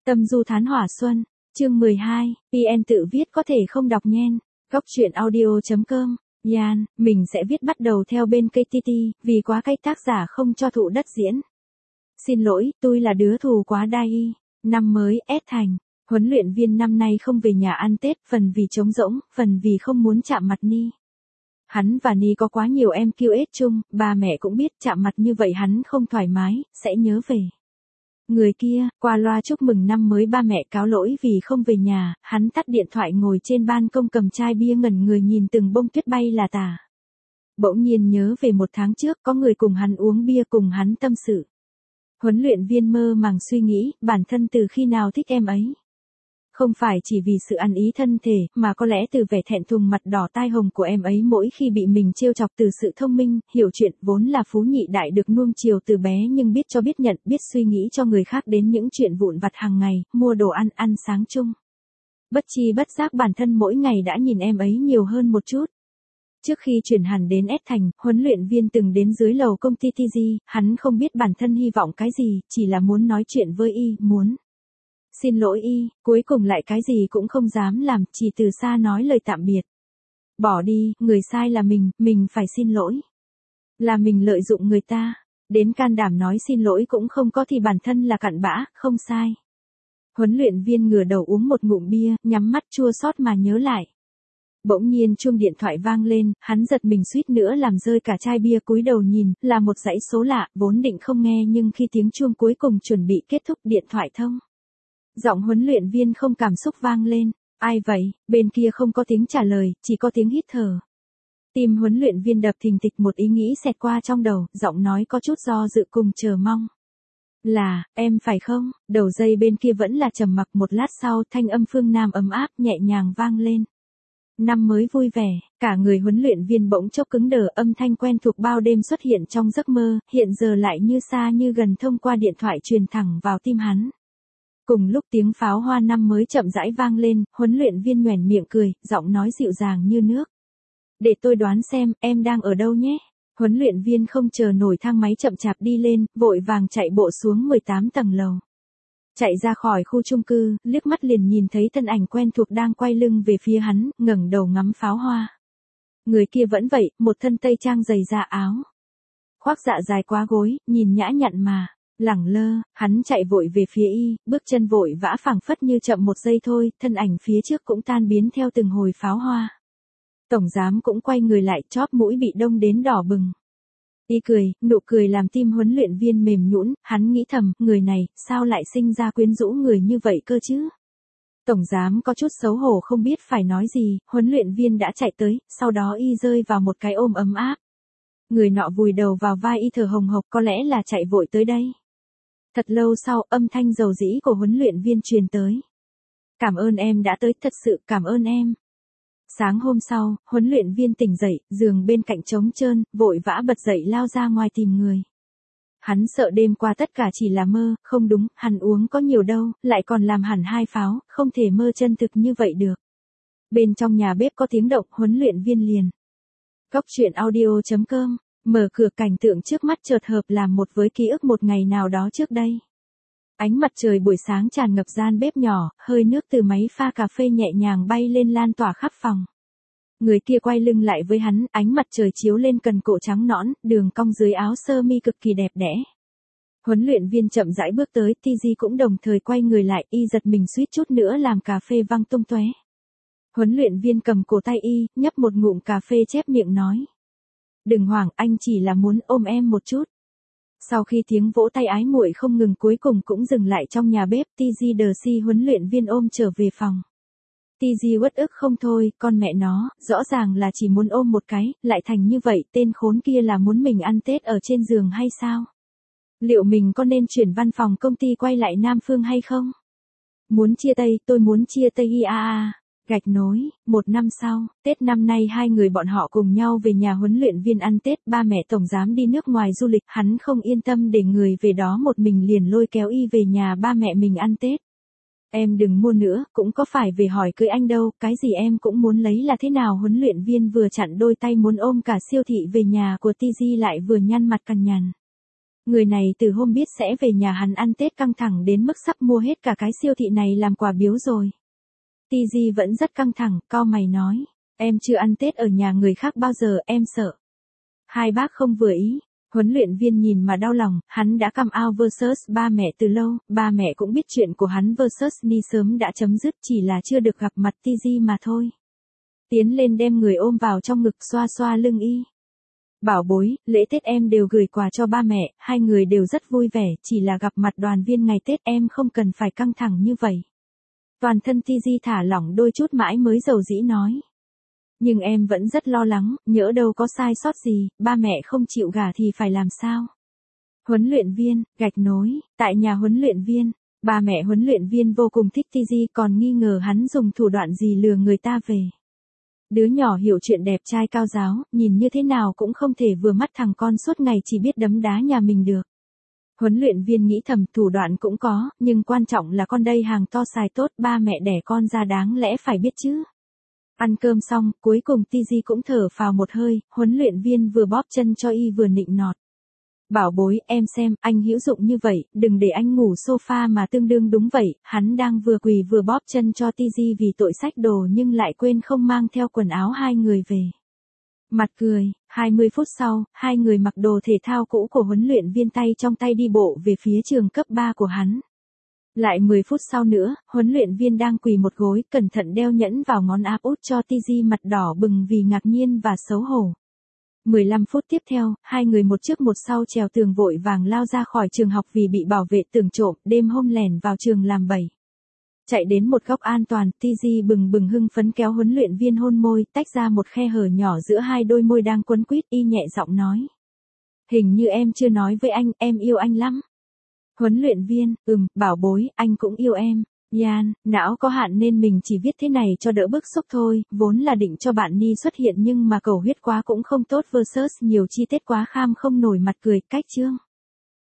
Tâm du thán hỏa xuân, chương 12, PN tự viết có thể không đọc nhen. Góc truyện audio.com, Yan, mình sẽ viết bắt đầu theo bên KTT, vì quá cách tác giả không cho thụ đất diễn. Xin lỗi, tôi là đứa thù quá đai y. Năm mới, S Thành. Huấn luyện viên năm nay không về nhà ăn Tết, phần vì trống rỗng, phần vì không muốn chạm mặt Ni. Hắn và Ni có quá nhiều em QS chung, ba mẹ cũng biết chạm mặt như vậy hắn không thoải mái, sẽ nhớ về. Người kia, qua loa chúc mừng năm mới ba mẹ cáo lỗi vì không về nhà, hắn tắt điện thoại ngồi trên ban công cầm chai bia ngẩn người nhìn từng bông tuyết bay là tả. Bỗng nhiên nhớ về một tháng trước có người cùng hắn uống bia cùng hắn tâm sự. Huấn luyện viên mơ màng suy nghĩ, bản thân từ khi nào thích em ấy. Không phải chỉ vì sự ăn ý thân thể, mà có lẽ từ vẻ thẹn thùng mặt đỏ tai hồng của em ấy mỗi khi bị mình trêu chọc, từ sự thông minh, hiểu chuyện, vốn là phú nhị đại được nuông chiều từ bé nhưng biết cho biết nhận, biết suy nghĩ cho người khác đến những chuyện vụn vặt hàng ngày, mua đồ ăn, ăn sáng chung. Bất chi bất giác bản thân mỗi ngày đã nhìn em ấy nhiều hơn một chút. Trước khi chuyển hẳn đến S Thành, huấn luyện viên từng đến dưới lầu công ty TG, hắn không biết bản thân hy vọng cái gì, chỉ là muốn nói chuyện với y, muốn. Xin lỗi y, cuối cùng lại cái gì cũng không dám làm, chỉ từ xa nói lời tạm biệt. Bỏ đi, người sai là mình phải xin lỗi. Là mình lợi dụng người ta, đến can đảm nói xin lỗi cũng không có thì bản thân là cặn bã, không sai. Huấn luyện viên ngửa đầu uống một ngụm bia, nhắm mắt chua xót mà nhớ lại. Bỗng nhiên chuông điện thoại vang lên, hắn giật mình suýt nữa làm rơi cả chai bia, cúi đầu nhìn, là một dãy số lạ, vốn định không nghe nhưng khi tiếng chuông cuối cùng chuẩn bị kết thúc điện thoại thông. Giọng huấn luyện viên không cảm xúc vang lên, ai vậy, bên kia không có tiếng trả lời, chỉ có tiếng hít thở. Tim huấn luyện viên đập thình thịch, một ý nghĩ xẹt qua trong đầu, giọng nói có chút do dự cùng chờ mong. Là, em phải không? Đầu dây bên kia vẫn là trầm mặc, một lát sau thanh âm phương Nam ấm áp nhẹ nhàng vang lên. Năm mới vui vẻ, cả người huấn luyện viên bỗng chốc cứng đờ, âm thanh quen thuộc bao đêm xuất hiện trong giấc mơ, hiện giờ lại như xa như gần thông qua điện thoại truyền thẳng vào tim hắn. Cùng lúc tiếng pháo hoa năm mới chậm rãi vang lên, huấn luyện viên nhoẻn miệng cười, giọng nói dịu dàng như nước. Để tôi đoán xem, em đang ở đâu nhé? Huấn luyện viên không chờ nổi thang máy chậm chạp đi lên, vội vàng chạy bộ xuống 18 tầng lầu. Chạy ra khỏi khu chung cư, liếc mắt liền nhìn thấy thân ảnh quen thuộc đang quay lưng về phía hắn, ngẩng đầu ngắm pháo hoa. Người kia vẫn vậy, một thân tây trang dày da áo. Khoác dạ dài quá gối, nhìn nhã nhặn mà. Lẳng lơ, hắn chạy vội về phía y, bước chân vội vã phảng phất như chậm một giây thôi, thân ảnh phía trước cũng tan biến theo từng hồi pháo hoa. Tổng giám cũng quay người lại, chóp mũi bị đông đến đỏ bừng. Y cười, nụ cười làm tim huấn luyện viên mềm nhũn, hắn nghĩ thầm, người này, sao lại sinh ra quyến rũ người như vậy cơ chứ? Tổng giám có chút xấu hổ không biết phải nói gì, huấn luyện viên đã chạy tới, sau đó y rơi vào một cái ôm ấm áp. Người nọ vùi đầu vào vai y thở hồng hộc, có lẽ là chạy vội tới đây. Thật lâu sau, âm thanh dầu dĩ của huấn luyện viên truyền tới. Cảm ơn em đã tới, thật sự cảm ơn em. Sáng hôm sau, huấn luyện viên tỉnh dậy, giường bên cạnh trống trơn, vội vã bật dậy lao ra ngoài tìm người. Hắn sợ đêm qua tất cả chỉ là mơ, không đúng, hắn uống có nhiều đâu, lại còn làm hẳn 2 pháo, không thể mơ chân thực như vậy được. Bên trong nhà bếp có tiếng động, huấn luyện viên liền. Góc truyện audio.com, mở cửa, cảnh tượng trước mắt chợt hợp làm một với ký ức một ngày nào đó trước đây. Ánh mặt trời buổi sáng tràn ngập gian bếp nhỏ, hơi nước từ máy pha cà phê nhẹ nhàng bay lên lan tỏa khắp phòng. Người kia quay lưng lại với hắn, ánh mặt trời chiếu lên cần cổ trắng nõn, đường cong dưới áo sơ mi cực kỳ đẹp đẽ. Huấn luyện viên chậm rãi bước tới, TG cũng đồng thời quay người lại, y giật mình suýt chút nữa làm cà phê văng tung tóe. Huấn luyện viên cầm cổ tay y, nhấp một ngụm cà phê chép miệng nói. Đừng hoảng, anh chỉ là muốn ôm em một chút. Sau khi tiếng vỗ tay ái muội không ngừng cuối cùng cũng dừng lại trong nhà bếp, TG đờ si huấn luyện viên ôm trở về phòng. TG uất ức không thôi, con mẹ nó, rõ ràng là chỉ muốn ôm một cái, lại thành như vậy, tên khốn kia là muốn mình ăn Tết ở trên giường hay sao? Liệu mình có nên chuyển văn phòng công ty quay lại Nam Phương hay không? Muốn chia tay, tôi muốn chia tay IAA. Gạch nối, 1 năm sau, Tết năm nay hai người bọn họ cùng nhau về nhà huấn luyện viên ăn Tết, ba mẹ tổng giám đi nước ngoài du lịch, hắn không yên tâm để người về đó một mình liền lôi kéo y về nhà ba mẹ mình ăn Tết. Em đừng mua nữa, cũng có phải về hỏi cưới anh đâu, cái gì em cũng muốn lấy là thế nào? Huấn luyện viên vừa chặn đôi tay muốn ôm cả siêu thị về nhà của TG lại vừa nhăn mặt cằn nhằn. Người này từ hôm biết sẽ về nhà hắn ăn Tết căng thẳng đến mức sắp mua hết cả cái siêu thị này làm quà biếu rồi. TG vẫn rất căng thẳng, cau mày nói. Em chưa ăn Tết ở nhà người khác bao giờ, em sợ. Hai bác không vừa ý. Huấn luyện viên nhìn mà đau lòng, hắn đã come out versus ba mẹ từ lâu, ba mẹ cũng biết chuyện của hắn versus Ni sớm đã chấm dứt, chỉ là chưa được gặp mặt TG mà thôi. Tiến lên đem người ôm vào trong ngực xoa xoa lưng y. Bảo bối, lễ Tết em đều gửi quà cho ba mẹ, hai người đều rất vui vẻ, chỉ là gặp mặt đoàn viên ngày Tết em không cần phải căng thẳng như vậy. Toàn thân TG thả lỏng đôi chút mãi mới dầu dĩ nói. Nhưng em vẫn rất lo lắng, nhỡ đâu có sai sót gì, ba mẹ không chịu gả thì phải làm sao? Huấn luyện viên, gạch nối, tại nhà huấn luyện viên, ba mẹ huấn luyện viên vô cùng thích TG còn nghi ngờ hắn dùng thủ đoạn gì lừa người ta về. Đứa nhỏ hiểu chuyện đẹp trai cao giáo, nhìn như thế nào cũng không thể vừa mắt thằng con suốt ngày chỉ biết đấm đá nhà mình được. Huấn luyện viên nghĩ thầm thủ đoạn cũng có, nhưng quan trọng là con đây hàng to xài tốt, ba mẹ đẻ con ra đáng lẽ phải biết chứ. Ăn cơm xong, cuối cùng TG cũng thở phào một hơi, huấn luyện viên vừa bóp chân cho y vừa nịnh nọt. Bảo bối, em xem, anh hữu dụng như vậy, đừng để anh ngủ sofa mà tương đương đúng vậy, hắn đang vừa quỳ vừa bóp chân cho TG vì tội xách đồ nhưng lại quên không mang theo quần áo hai người về. Mặt cười, 20 phút sau, hai người mặc đồ thể thao cũ của huấn luyện viên tay trong tay đi bộ về phía trường cấp 3 của hắn. Lại 10 phút sau nữa, huấn luyện viên đang quỳ một gối, cẩn thận đeo nhẫn vào ngón áp út cho TG mặt đỏ bừng vì ngạc nhiên và xấu hổ. 15 phút tiếp theo, hai người một trước một sau trèo tường vội vàng lao ra khỏi trường học vì bị bảo vệ tưởng trộm, đêm hôm lẻn vào trường làm bậy. Chạy đến một góc an toàn, TG bừng bừng hưng phấn kéo huấn luyện viên hôn môi, tách ra một khe hở nhỏ giữa hai đôi môi đang quấn quýt, y nhẹ giọng nói. Hình như em chưa nói với anh, em yêu anh lắm. Huấn luyện viên, bảo bối, anh cũng yêu em. Yan, não có hạn nên mình chỉ viết thế này cho đỡ bức xúc thôi, vốn là định cho bạn Ni xuất hiện nhưng mà cầu huyết quá cũng không tốt versus nhiều chi tiết quá kham không nổi mặt cười, cách chương.